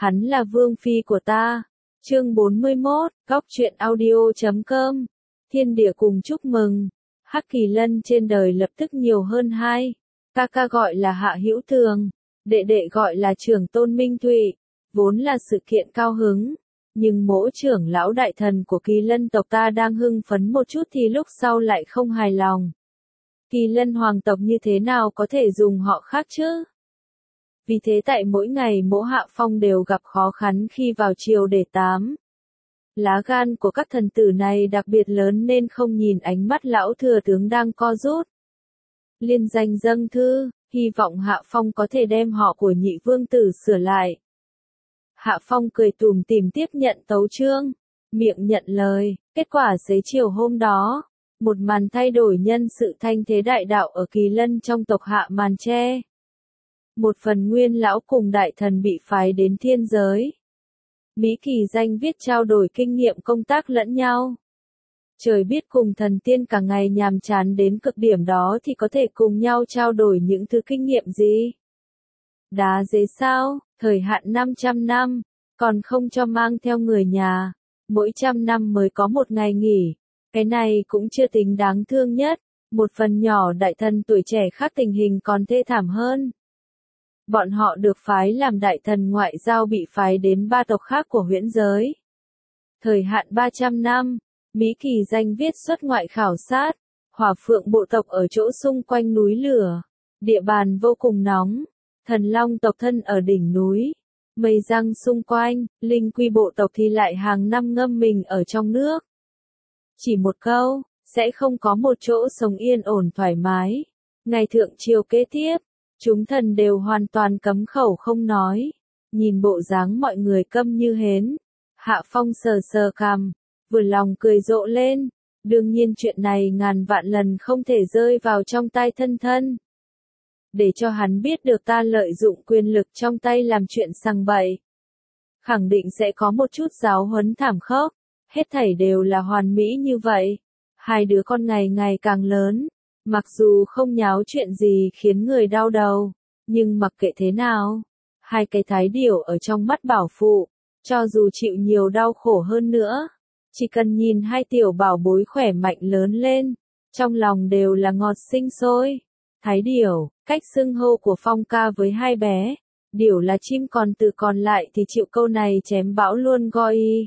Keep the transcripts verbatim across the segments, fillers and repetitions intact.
hắn là vương phi của ta. Chương bốn mươi mốt, góc truyện audio chấm com. Thiên địa cùng chúc mừng. Hắc Kỳ Lân trên đời lập tức nhiều hơn hai. Ca ca gọi là Hạ Hữu Thường, đệ đệ gọi là Trưởng Tôn Minh Thụy. Vốn là sự kiện cao hứng, nhưng mỗi trưởng lão đại thần của Kỳ Lân tộc ta đang hưng phấn một chút thì lúc sau lại không hài lòng. Kỳ Lân hoàng tộc như thế nào có thể dùng họ khác chứ? Vì thế tại mỗi ngày mỗi Hạ Phong đều gặp khó khăn khi vào triều để tám. Lá gan của các thần tử này đặc biệt lớn nên không nhìn ánh mắt lão thừa tướng đang co rút. Liên danh dâng thư, hy vọng Hạ Phong có thể đem họ của nhị vương tử sửa lại. Hạ Phong cười tủm tỉm tiếp nhận tấu chương, miệng nhận lời. Kết quả xế chiều hôm đó, một màn thay đổi nhân sự thanh thế đại đạo ở Kỳ Lân trong tộc Hạ màn che. Một phần nguyên lão cùng đại thần bị phái đến thiên giới. Mỹ Kỳ danh viết trao đổi kinh nghiệm công tác lẫn nhau. Trời biết cùng thần tiên cả ngày nhàm chán đến cực điểm đó thì có thể cùng nhau trao đổi những thứ kinh nghiệm gì? Đá dế sao, thời hạn năm trăm năm, còn không cho mang theo người nhà, mỗi trăm năm mới có một ngày nghỉ, cái này cũng chưa tính đáng thương nhất, một phần nhỏ đại thần tuổi trẻ khác tình hình còn thê thảm hơn. Bọn họ được phái làm đại thần ngoại giao bị phái đến ba tộc khác của huyễn giới. Thời hạn ba trăm năm, Mỹ Kỳ danh viết xuất ngoại khảo sát, Hỏa Phượng bộ tộc ở chỗ xung quanh núi lửa, địa bàn vô cùng nóng, Thần Long tộc thân ở đỉnh núi, Mây Răng xung quanh, Linh Quy bộ tộc thì lại hàng năm ngâm mình ở trong nước. Chỉ một câu, sẽ không có một chỗ sống yên ổn thoải mái. Ngày thượng triều kế tiếp, chúng thần đều hoàn toàn cấm khẩu không nói, nhìn bộ dáng mọi người câm như hến. Hạ Phong sờ sờ cằm, vừa lòng cười rộ lên, đương nhiên chuyện này ngàn vạn lần không thể rơi vào trong tay thân thân. Để cho hắn biết được ta lợi dụng quyền lực trong tay làm chuyện sằng bậy. Khẳng định sẽ có một chút giáo huấn thảm khốc, hết thảy đều là hoàn mỹ như vậy. Hai đứa con ngày ngày càng lớn, mặc dù không nháo chuyện gì khiến người đau đầu, nhưng mặc kệ thế nào, hai cái thái điểu ở trong mắt bảo phụ, cho dù chịu nhiều đau khổ hơn nữa, chỉ cần nhìn hai tiểu bảo bối khỏe mạnh lớn lên, trong lòng đều là ngọt sinh sôi. Thái điểu, cách xưng hô của Phong ca với hai bé, điểu là chim còn từ còn lại thì chịu câu này chém bão luôn gọi y.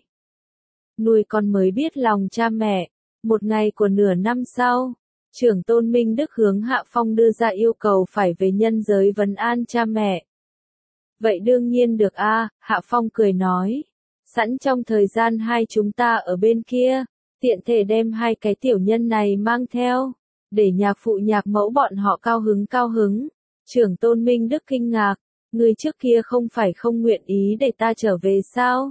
Nuôi con mới biết lòng cha mẹ, một ngày của nửa năm sau, Trưởng Tôn Minh Đức hướng Hạ Phong đưa ra yêu cầu phải về nhân giới vấn an cha mẹ. Vậy đương nhiên được a, Hạ Phong cười nói, sẵn trong thời gian hai chúng ta ở bên kia, tiện thể đem hai cái tiểu nhân này mang theo, để nhạc phụ nhạc mẫu bọn họ cao hứng cao hứng. Trưởng Tôn Minh Đức kinh ngạc, người trước kia không phải không nguyện ý để ta trở về sao?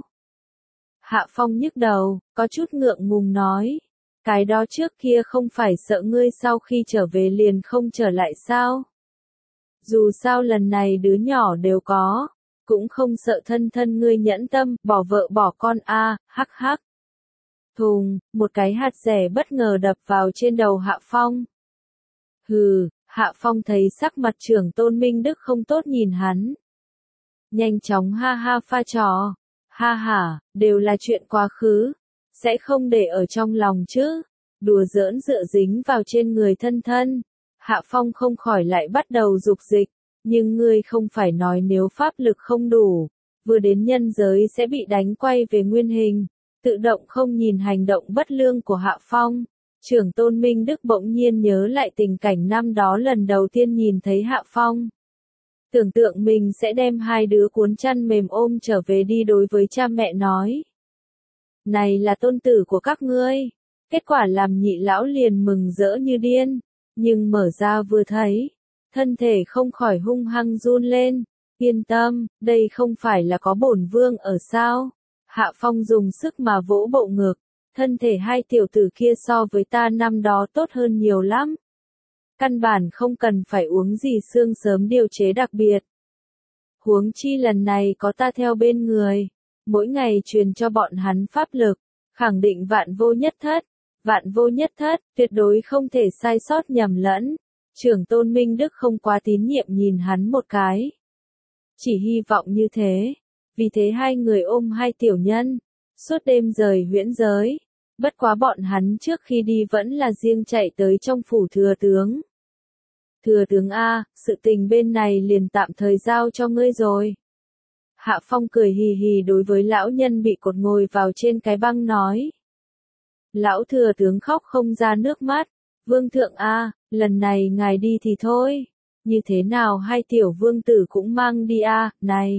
Hạ Phong nhức đầu, có chút ngượng ngùng nói, cái đó trước kia không phải sợ ngươi sau khi trở về liền không trở lại sao? Dù sao lần này đứa nhỏ đều có, cũng không sợ thân thân ngươi nhẫn tâm, bỏ vợ bỏ con a, hắc hắc. Thùng, một cái hạt rẻ bất ngờ đập vào trên đầu Hạ Phong. Hừ, Hạ Phong thấy sắc mặt Trưởng Tôn Minh Đức không tốt nhìn hắn. Nhanh chóng ha ha pha trò, ha hả, đều là chuyện quá khứ, sẽ không để ở trong lòng chứ, đùa giỡn dựa dính vào trên người thân thân. Hạ Phong không khỏi lại bắt đầu dục dịch, nhưng ngươi không phải nói nếu pháp lực không đủ, vừa đến nhân giới sẽ bị đánh quay về nguyên hình, tự động không nhìn hành động bất lương của Hạ Phong. Trưởng Tôn Minh Đức bỗng nhiên nhớ lại tình cảnh năm đó lần đầu tiên nhìn thấy Hạ Phong. Tưởng tượng mình sẽ đem hai đứa cuốn chăn mềm ôm trở về đi đối với cha mẹ nói. Này là tôn tử của các ngươi. Kết quả làm nhị lão liền mừng rỡ như điên, nhưng mở ra vừa thấy, thân thể không khỏi hung hăng run lên. Yên tâm, đây không phải là có bổn vương ở sao? Hạ Phong dùng sức mà vỗ bộ ngực, thân thể hai tiểu tử kia so với ta năm đó tốt hơn nhiều lắm. Căn bản không cần phải uống gì xương sớm điều chế đặc biệt. Huống chi lần này có ta theo bên người, mỗi ngày truyền cho bọn hắn pháp lực, khẳng định vạn vô nhất thất, vạn vô nhất thất, tuyệt đối không thể sai sót nhầm lẫn. Trưởng Tôn Minh Đức không quá tín nhiệm nhìn hắn một cái. Chỉ hy vọng như thế, Vì thế hai người ôm hai tiểu nhân, suốt đêm rời huyễn giới. Bất quá bọn hắn trước khi đi vẫn là riêng chạy tới trong phủ thừa tướng. Thừa tướng A, sự tình bên này liền tạm thời giao cho ngươi rồi. Hạ Phong cười hì hì đối với lão nhân bị cột ngồi vào trên cái băng nói. Lão thừa tướng khóc không ra nước mắt. Vương thượng A, lần này ngài đi thì thôi. Như thế nào hai tiểu vương tử cũng mang đi A, này.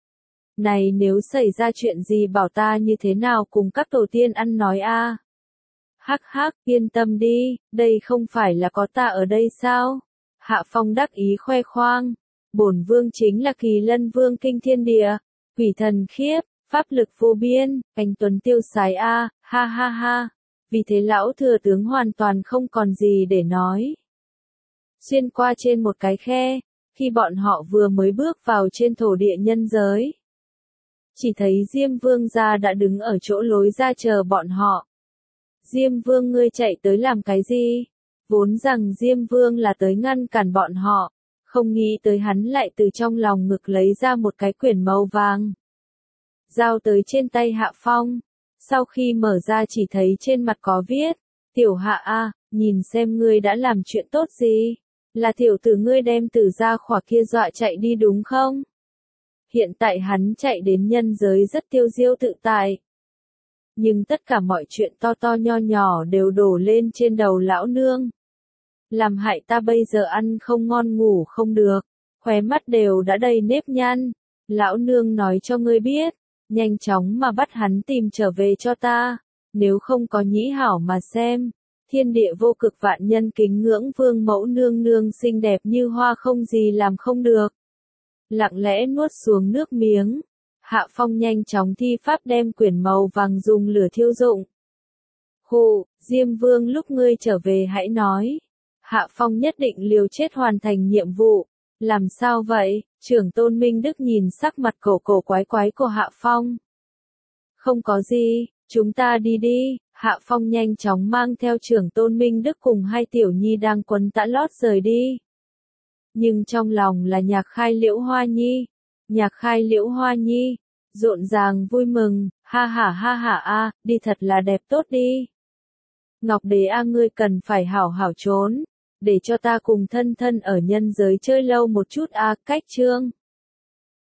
Này nếu xảy ra chuyện gì bảo ta như thế nào cùng các tổ tiên ăn nói A. Hắc hắc, yên tâm đi, đây không phải là có ta ở đây sao? Hạ Phong đắc ý khoe khoang. Bổn vương chính là Kỳ Lân Vương kinh thiên địa, quỷ thần khiếp, pháp lực vô biên, anh tuấn tiêu sái A, ha ha ha. Vì thế lão thừa tướng hoàn toàn không còn gì để nói. Xuyên qua trên một cái khe, khi bọn họ vừa mới bước vào trên thổ địa nhân giới. Chỉ thấy Diêm Vương gia đã đứng ở chỗ lối ra chờ bọn họ. Diêm Vương ngươi chạy tới làm cái gì? Vốn rằng Diêm Vương là tới ngăn cản bọn họ, không nghĩ tới hắn lại từ trong lòng ngực lấy ra một cái quyển màu vàng. Giao tới trên tay Hạ Phong, sau khi mở ra chỉ thấy trên mặt có viết, tiểu Hạ A, nhìn xem ngươi đã làm chuyện tốt gì, là tiểu tử ngươi đem tử gia khỏa kia dọa chạy đi đúng không? Hiện tại hắn chạy đến nhân giới rất tiêu diêu tự tại. Nhưng tất cả mọi chuyện to to nho nhỏ đều đổ lên trên đầu lão nương. Làm hại ta bây giờ ăn không ngon ngủ không được, khóe mắt đều đã đầy nếp nhăn. Lão nương nói cho ngươi biết, nhanh chóng mà bắt hắn tìm trở về cho ta, nếu không có nhĩ hảo mà xem. Thiên địa vô cực vạn nhân kính ngưỡng vương mẫu nương nương xinh đẹp như hoa không gì làm không được. Lặng lẽ nuốt xuống nước miếng. Hạ Phong nhanh chóng thi pháp đem quyển màu vàng dùng lửa thiêu dụng. Hù, Diêm Vương lúc ngươi trở về hãy nói. Hạ Phong nhất định liều chết hoàn thành nhiệm vụ. Làm sao vậy? Trưởng tôn Minh Đức nhìn sắc mặt cổ cổ quái quái của Hạ Phong. Không có gì, chúng ta đi đi. Hạ Phong nhanh chóng mang theo trưởng tôn Minh Đức cùng hai tiểu nhi đang quấn tã lót rời đi. Nhưng trong lòng là nhạc khai Liễu Hoa Nhi. Nhạc khai Liễu Hoa Nhi, rộn ràng vui mừng, ha ha ha ha a, đi thật là đẹp tốt đi. Ngọc Đế a ngươi cần phải hảo hảo trốn, để cho ta cùng thân thân ở nhân giới chơi lâu một chút a, cách chương.